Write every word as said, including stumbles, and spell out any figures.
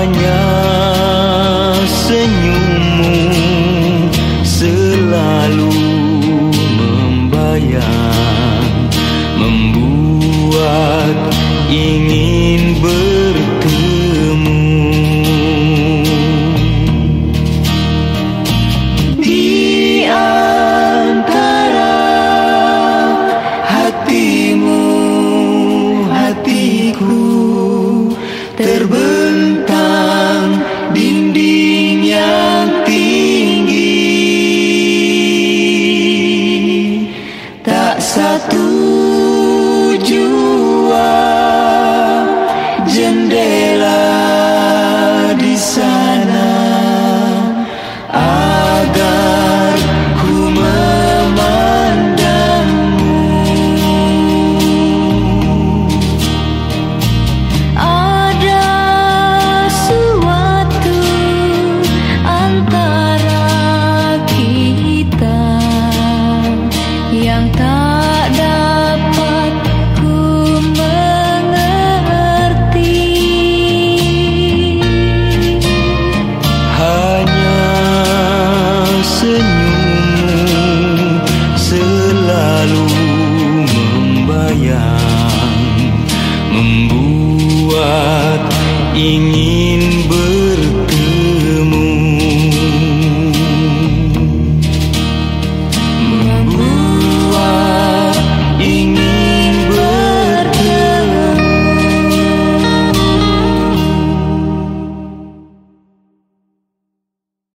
Hanya senyummu selalu membayang, membuat ingin bertemu. Di antara hatimu, hatiku, terbentang dinding yang tinggi. Tak satu jua jendela di sana agar ku memandangmu. Ada suatu antara kita yang tak dapat ku mengerti. Hanya senyummu selalu membayang, membuat ingin